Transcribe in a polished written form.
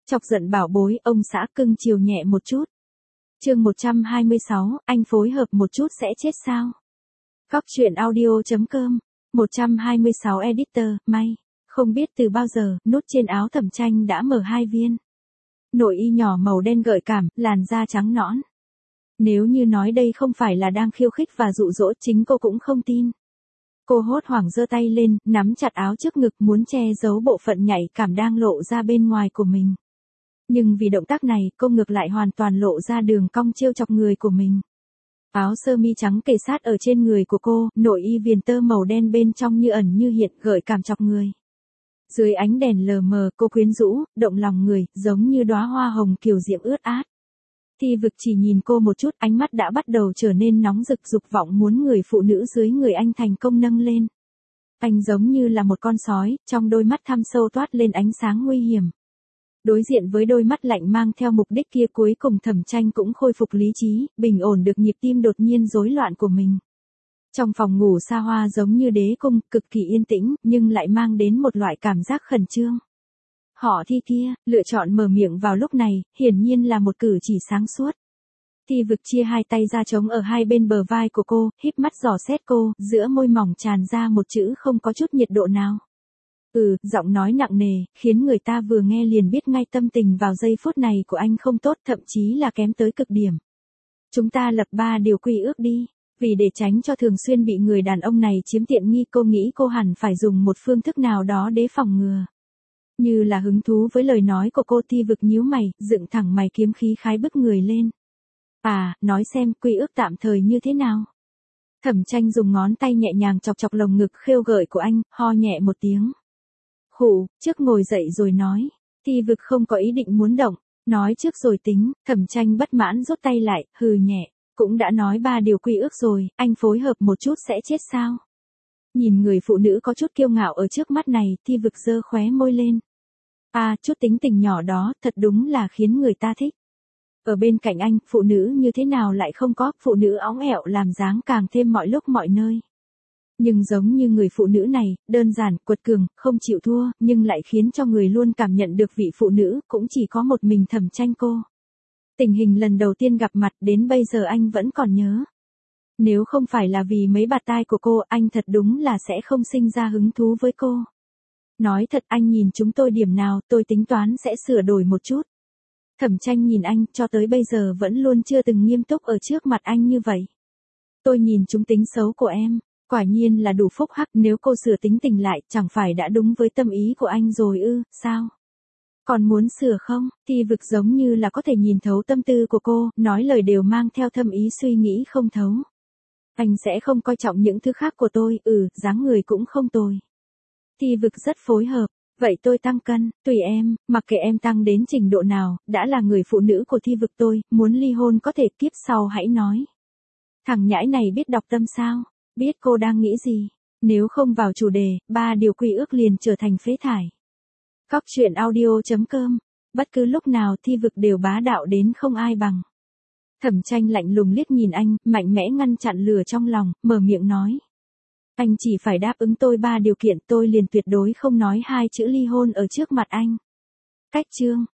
Chọc giận bảo bối, ông xã cưng chiều nhẹ một chút. Chương 126, anh phối hợp một chút sẽ chết sao? Góc truyện audio.com 126 editor, may. Không biết từ bao giờ, nút trên áo Thẩm Tranh đã mở 2 viên. Nội y nhỏ màu đen gợi cảm, làn da trắng nõn. Nếu như nói đây không phải là đang khiêu khích và dụ dỗ, chính cô cũng không tin. Cô hốt hoảng giơ tay lên, nắm chặt áo trước ngực muốn che giấu bộ phận nhạy cảm đang lộ ra bên ngoài của mình. Nhưng vì động tác này, cô ngược lại hoàn toàn lộ ra đường cong trêu chọc người của mình. Áo sơ mi trắng kề sát ở trên người của cô, nội y viền tơ màu đen bên trong như ẩn như hiện, gợi cảm chọc người. Dưới ánh đèn lờ mờ, cô quyến rũ, động lòng người, giống như đóa hoa hồng kiều diễm ướt át. Thi Vực chỉ nhìn cô một chút, ánh mắt đã bắt đầu trở nên nóng rực, dục vọng muốn người phụ nữ dưới người anh thành công nâng lên. Anh giống như là một con sói, trong đôi mắt thăm sâu toát lên ánh sáng nguy hiểm. Đối diện với đôi mắt lạnh mang theo mục đích kia, cuối cùng Thẩm Tranh cũng khôi phục lý trí, bình ổn được nhịp tim đột nhiên rối loạn của mình. Trong phòng ngủ xa hoa giống như đế cung, cực kỳ yên tĩnh, nhưng lại mang đến một loại cảm giác khẩn trương. Họ Thi kia, lựa chọn mở miệng vào lúc này, hiển nhiên là một cử chỉ sáng suốt. Thi Vực chia hai tay ra trống ở hai bên bờ vai của cô, híp mắt dò xét cô, giữa môi mỏng tràn ra một chữ không có chút nhiệt độ nào. Giọng nói nặng nề, khiến người ta vừa nghe liền biết ngay tâm tình vào giây phút này của anh không tốt, thậm chí là kém tới cực điểm. Chúng ta lập 3 điều quy ước đi. Vì để tránh cho thường xuyên bị người đàn ông này chiếm tiện nghi, cô nghĩ cô hẳn phải dùng một phương thức nào đó để phòng ngừa. Như là hứng thú với lời nói của cô, Thi Vực nhíu mày, dựng thẳng mày kiếm khí khái bức người lên. Nói xem quy ước tạm thời như thế nào? Thẩm Tranh dùng ngón tay nhẹ nhàng chọc chọc lồng ngực khêu gợi của anh, ho nhẹ một tiếng. Khụ, trước ngồi dậy rồi nói. Thi Vực không có ý định muốn động, nói trước rồi tính. Thẩm Tranh bất mãn rút tay lại, hừ nhẹ. Cũng đã nói 3 điều quy ước rồi, anh phối hợp một chút sẽ chết sao? Nhìn người phụ nữ có chút kiêu ngạo ở trước mắt này, Thi Vực giơ khóe môi lên. Chút tính tình nhỏ đó, thật đúng là khiến người ta thích. Ở bên cạnh anh, phụ nữ như thế nào lại không có, phụ nữ óng ẹo làm dáng càng thêm mọi lúc mọi nơi. Nhưng giống như người phụ nữ này, đơn giản, quật cường, không chịu thua, nhưng lại khiến cho người luôn cảm nhận được vị phụ nữ, cũng chỉ có một mình Thẩm Tranh cô. Tình hình lần đầu tiên gặp mặt đến bây giờ anh vẫn còn nhớ. Nếu không phải là vì mấy bạt tai của cô, anh thật đúng là sẽ không sinh ra hứng thú với cô. Nói thật, anh nhìn chúng tôi điểm nào, tôi tính toán sẽ sửa đổi một chút. Thẩm Tranh nhìn anh, cho tới bây giờ vẫn luôn chưa từng nghiêm túc ở trước mặt anh như vậy. Tôi nhìn chúng tính xấu của em, quả nhiên là đủ phúc hắc, nếu cô sửa tính tình lại, chẳng phải đã đúng với tâm ý của anh rồi sao? Còn muốn sửa không? Thi Vực giống như là có thể nhìn thấu tâm tư của cô, nói lời đều mang theo thâm ý suy nghĩ không thấu. Anh sẽ không coi trọng những thứ khác của tôi, dáng người cũng không tồi. Thi Vực rất phối hợp, vậy tôi tăng cân, tùy em, mặc kệ em tăng đến trình độ nào, đã là người phụ nữ của Thi Vực tôi, muốn ly hôn có thể kiếp sau hãy nói. Thằng nhãi này biết đọc tâm sao, biết cô đang nghĩ gì, nếu không vào chủ đề, 3 điều quy ước liền trở thành phế thải. Góc truyện audio.com, bất cứ lúc nào Thi Vực đều bá đạo đến không ai bằng. Thẩm Tranh lạnh lùng liếc nhìn anh, mạnh mẽ ngăn chặn lửa trong lòng, mở miệng nói. Anh chỉ phải đáp ứng tôi 3 điều kiện, tôi liền tuyệt đối không nói 2 chữ ly hôn ở trước mặt anh. Cách chương.